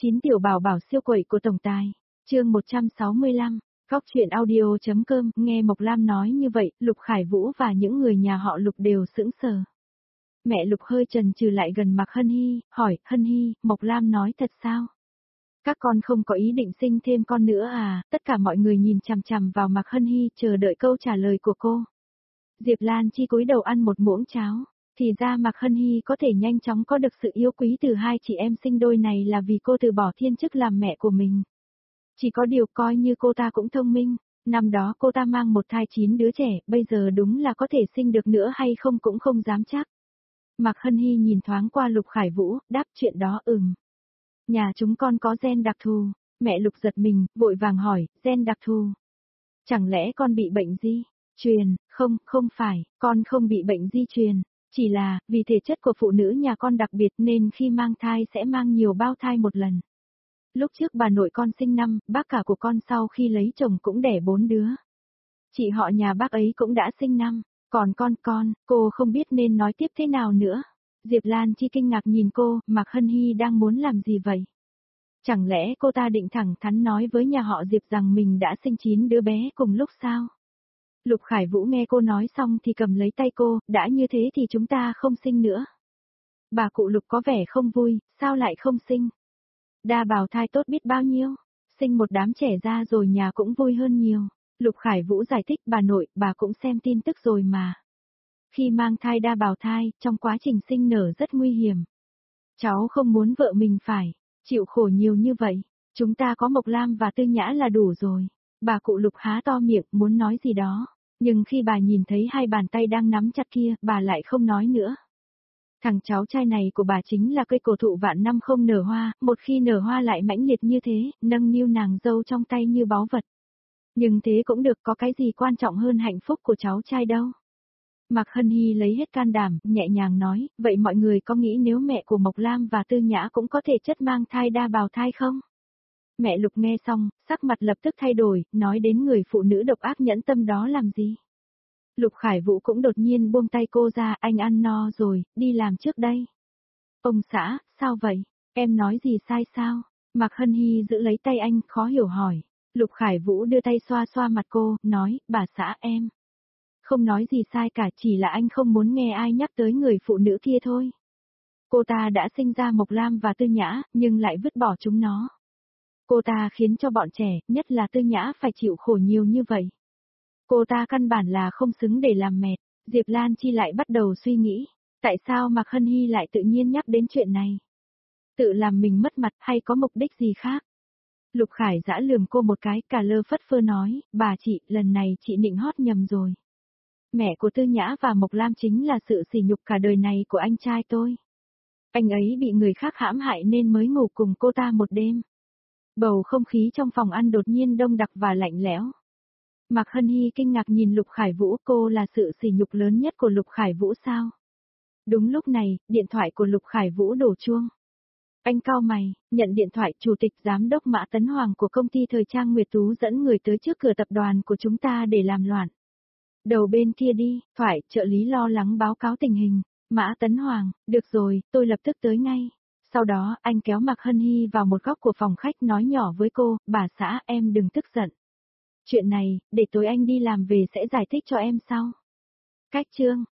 9 tiểu bảo bảo siêu quậy của tổng tài. Chương 165. Góc truyện audio.com. Nghe Mộc Lam nói như vậy, Lục Khải Vũ và những người nhà họ Lục đều sững sờ. Mẹ Lục hơi chần chừ lại gần Mạc Hân Hy, hỏi, Hân Hy, Mộc Lam nói thật sao? Các con không có ý định sinh thêm con nữa à? Tất cả mọi người nhìn chằm chằm vào Mạc Hân Hy chờ đợi câu trả lời của cô. Diệp Lan Chi cúi đầu ăn một muỗng cháo. Thì ra Mạc Hân Hy có thể nhanh chóng có được sự yêu quý từ hai chị em sinh đôi này là vì cô từ bỏ thiên chức làm mẹ của mình. Chỉ có điều coi như cô ta cũng thông minh, năm đó cô ta mang một thai 9 đứa trẻ, bây giờ đúng là có thể sinh được nữa hay không cũng không dám chắc. Mạc Hân Hy nhìn thoáng qua Lục Khải Vũ, đáp chuyện đó Nhà chúng con có gen đặc thù, mẹ Lục giật mình, vội vàng hỏi, gen đặc thù. Chẳng lẽ con bị bệnh di truyền? Không phải, con không bị bệnh di truyền. Chỉ là, vì thể chất của phụ nữ nhà con đặc biệt nên khi mang thai sẽ mang nhiều bao thai một lần. Lúc trước bà nội con sinh 5, bác cả của con sau khi lấy chồng cũng đẻ 4 đứa. Chị họ nhà bác ấy cũng đã sinh 5, còn cô không biết nên nói tiếp thế nào nữa. Diệp Lan Chi kinh ngạc nhìn cô, Mạc Hân Hy đang muốn làm gì vậy? Chẳng lẽ cô ta định thẳng thắn nói với nhà họ Diệp rằng mình đã sinh 9 đứa bé cùng lúc sao? Lục Khải Vũ nghe cô nói xong thì cầm lấy tay cô, đã như thế thì chúng ta không sinh nữa. Bà cụ Lục có vẻ không vui, sao lại không sinh? Đa bào thai tốt biết bao nhiêu, sinh một đám trẻ ra rồi nhà cũng vui hơn nhiều. Lục Khải Vũ giải thích bà nội, bà cũng xem tin tức rồi mà. Khi mang thai đa bào thai, trong quá trình sinh nở rất nguy hiểm. Cháu không muốn vợ mình phải chịu khổ nhiều như vậy, chúng ta có Mộc Lam và Tư Nhã là đủ rồi. Bà cụ Lục há to miệng muốn nói gì đó, nhưng khi bà nhìn thấy hai bàn tay đang nắm chặt kia, bà lại không nói nữa. Thằng cháu trai này của bà chính là cây cổ thụ vạn năm không nở hoa, một khi nở hoa lại mãnh liệt như thế, nâng niu nàng dâu trong tay như báu vật. Nhưng thế cũng được, có cái gì quan trọng hơn hạnh phúc của cháu trai đâu. Mạc Hân Hy lấy hết can đảm, nhẹ nhàng nói, vậy mọi người có nghĩ nếu mẹ của Mộc Lam và Tư Nhã cũng có thể chất mang thai đa bào thai không? Mẹ Lục nghe xong, sắc mặt lập tức thay đổi, nói đến người phụ nữ độc ác nhẫn tâm đó làm gì? Lục Khải Vũ cũng đột nhiên buông tay cô ra, anh ăn no rồi, đi làm trước đây. Ông xã, sao vậy? Em nói gì sai sao? Mạc Hân Hy giữ lấy tay anh, khó hiểu hỏi. Lục Khải Vũ đưa tay xoa xoa mặt cô, nói, bà xã em. Không nói gì sai cả, chỉ là anh không muốn nghe ai nhắc tới người phụ nữ kia thôi. Cô ta đã sinh ra Mộc Lam và Tư Nhã, nhưng lại vứt bỏ chúng nó. Cô ta khiến cho bọn trẻ, nhất là Tư Nhã phải chịu khổ nhiều như vậy. Cô ta căn bản là không xứng để làm mẹ. Diệp Lan Chi lại bắt đầu suy nghĩ, tại sao Mạc Hân Hy lại tự nhiên nhắc đến chuyện này? Tự làm mình mất mặt hay có mục đích gì khác? Lục Khải Dã lườm cô một cái, cả lơ phất phơ nói, bà chị, lần này chị nịnh hót nhầm rồi. Mẹ của Tư Nhã và Mộc Lam chính là sự sỉ nhục cả đời này của anh trai tôi. Anh ấy bị người khác hãm hại nên mới ngủ cùng cô ta một đêm. Bầu không khí trong phòng ăn đột nhiên đông đặc và lạnh lẽo. Mạc Hân Hy kinh ngạc nhìn Lục Khải Vũ, cô là sự sỉ nhục lớn nhất của Lục Khải Vũ sao? Đúng lúc này, điện thoại của Lục Khải Vũ đổ chuông. Anh cau mày, nhận điện thoại, Chủ tịch Giám đốc Mã Tấn Hoàng của công ty thời trang Nguyệt Tú dẫn người tới trước cửa tập đoàn của chúng ta để làm loạn. Đầu bên kia đi, thoại, trợ lý lo lắng báo cáo tình hình. Mã Tấn Hoàng, được rồi, tôi lập tức tới ngay. Sau đó, anh kéo Mạc Hân Hy vào một góc của phòng khách nói nhỏ với cô, bà xã em đừng tức giận. Chuyện này, để tối anh đi làm về sẽ giải thích cho em sau. Cách chương